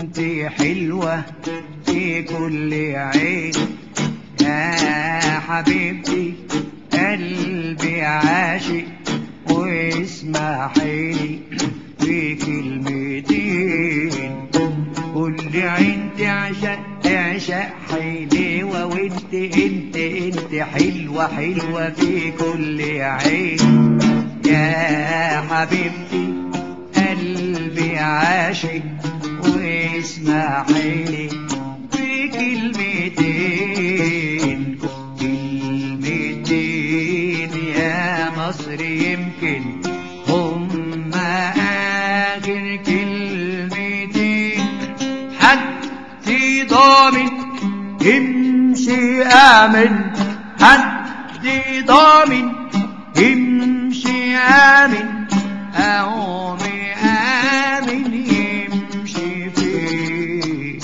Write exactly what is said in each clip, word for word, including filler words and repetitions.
وانت حلوة في كل عين يا حبيبتي قلبي عاشق واسمحيلي في كلمتين كل عين تعشق تعشق حلوة وانت انت انت حلوة حلوة في كل عين يا حبيبتي قلبي عاشق واسمحيلي في كلمتين كلمتين يا مصر يمكن هم آخر كلمتين حد ضامن يمشي آمن حد ضامن يمشي آمن أو آمن يمشي فيه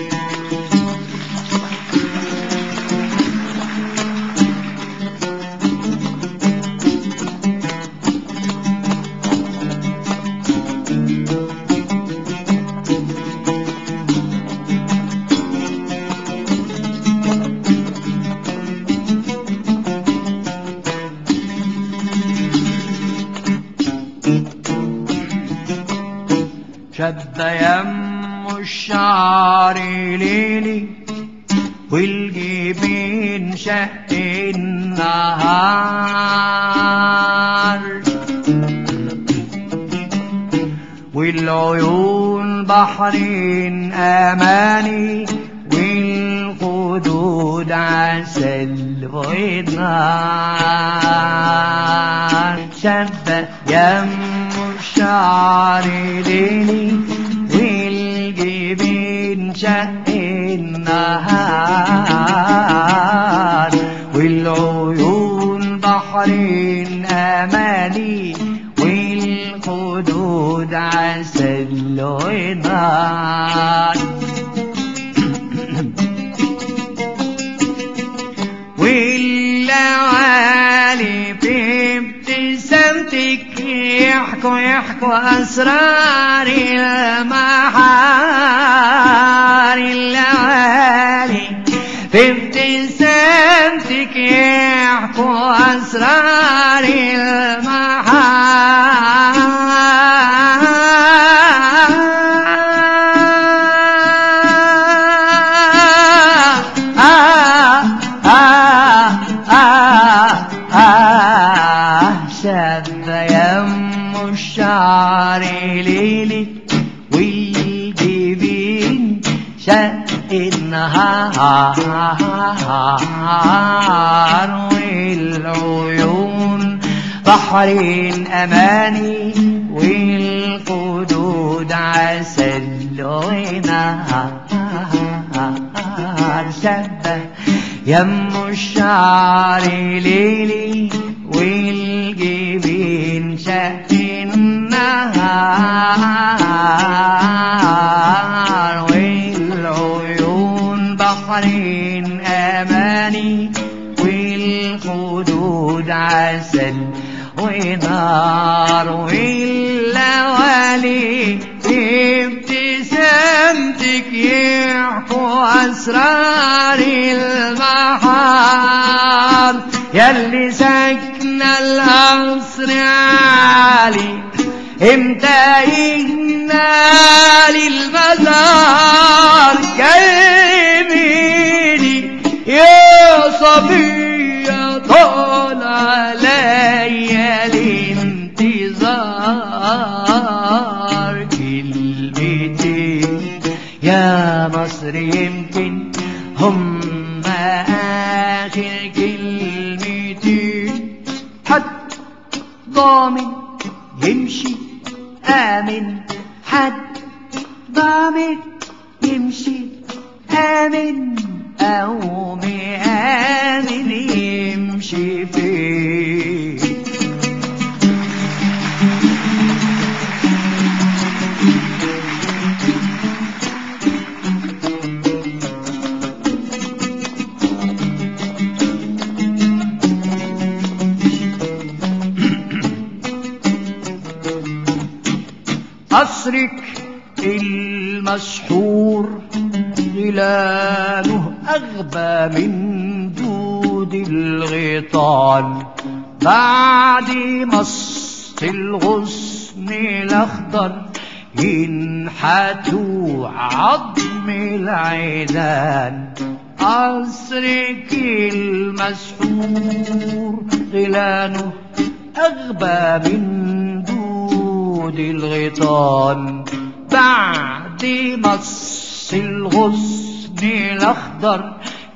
شد يم الشعر ليلي والجبين شق النهار والعيون بحرين أماني والخدود عسل ونار شد يم الشعر ليلي والجبين شق النهار والعيون بحرين أماني والخدود عسل ونار واللوالي في ابتسامتك يحكوا يحكوا أسرار المحار اللوالي في ابتسامتك يحكوا أسرار المحار الشعر ليلي والجبين شق النهار والعيون بحرين أماني والخدود عسل ونهار شبه يم الشعر ليلي والجبين شق النهار والعيون بحرين أماني والخدود عسل ونار واللوالي في ابتسامتك يحكوا أسرار البحار ياللي سكن القصر عالي امتى ينال المزار كلميني يا صبية طال عليا الانتظار كلمتين يا مصر يمكن هم آخر كلمتين حد ضامن يمشي آمن حد ضامن يمشي آمن أو مآمن يمشي فيه قصرك المسحور غلانه أغبى من دود الغيطان، بعد مص الغصن الأخضر ينحتوا عظم العيدان. عصرك المسحور غلانه أغبى من دود الغيطان، بعد مص الغصن الأخضر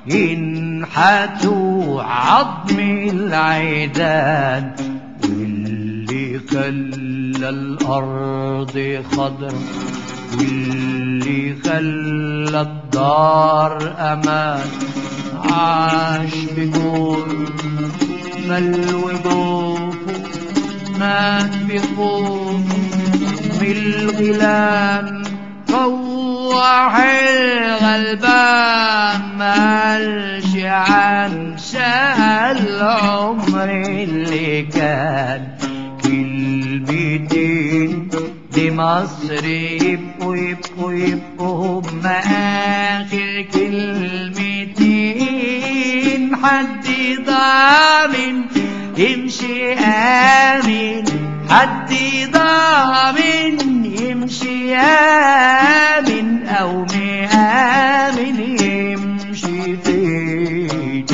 ينحتوا عظم العيدان. واللي خلى الأرض خضر، واللي خلى الدار أمان، عاش بجول ملو جوفه، مات بخوفه من الغلام، روح الغلبان مالش عن سأل عمر اللي كان. كلمتين لمصر يبقوا يبقوا يبقوا هم آخر كلمتين، حد ضامن يمشي آمن، حد ضامن يمشي آمن، أو مآمن يمشي فين.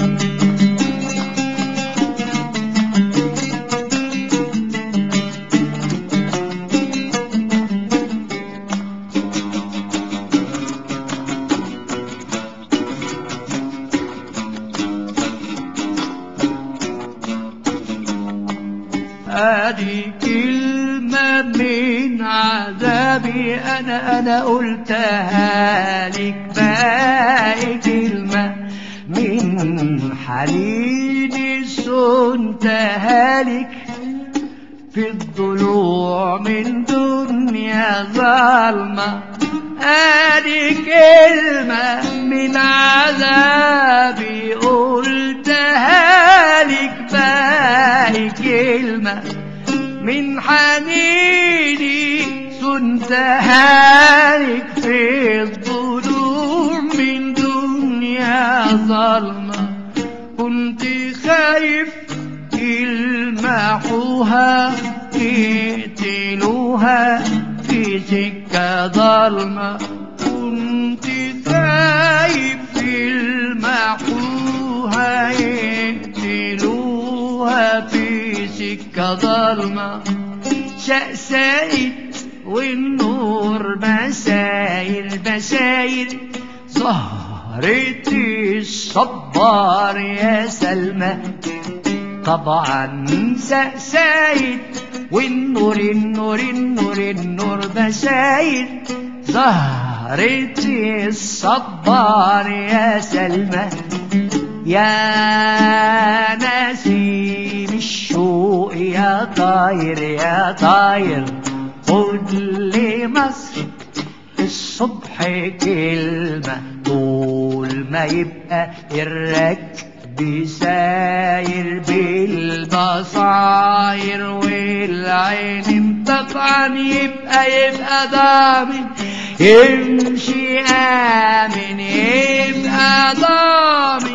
ادي كلمة من عذابي انا انا قلتها لك، باقي كلمة من حنيني سنتها لك. في الضلوع من دنيا ظلمة، ادي كلمة من عذابي قلتها لك، باقي كلمة من حنيني سنتها لك. في الضلوع من دنيا ظلمة، كنت خايف يلمحوها يقتلوها في سكة ظلمة، كنت خايف يلمحوها يقتلوها في سكة ظلمة. شقسقت والنور بساير بساير، ظهرت الصبار يا سلمى. طبعا سقسايد والنور النور النور النور بسايد، ظهرت الصبار يا سلمى. يا نسيم الشوق يا طاير يا طاير، خد لمصر الصبح كلمة، طول ما يبقى الركب ساير بالبصاير والعين طبعا يبقى يبقى ضامن يمشي آمن، يبقى ضامن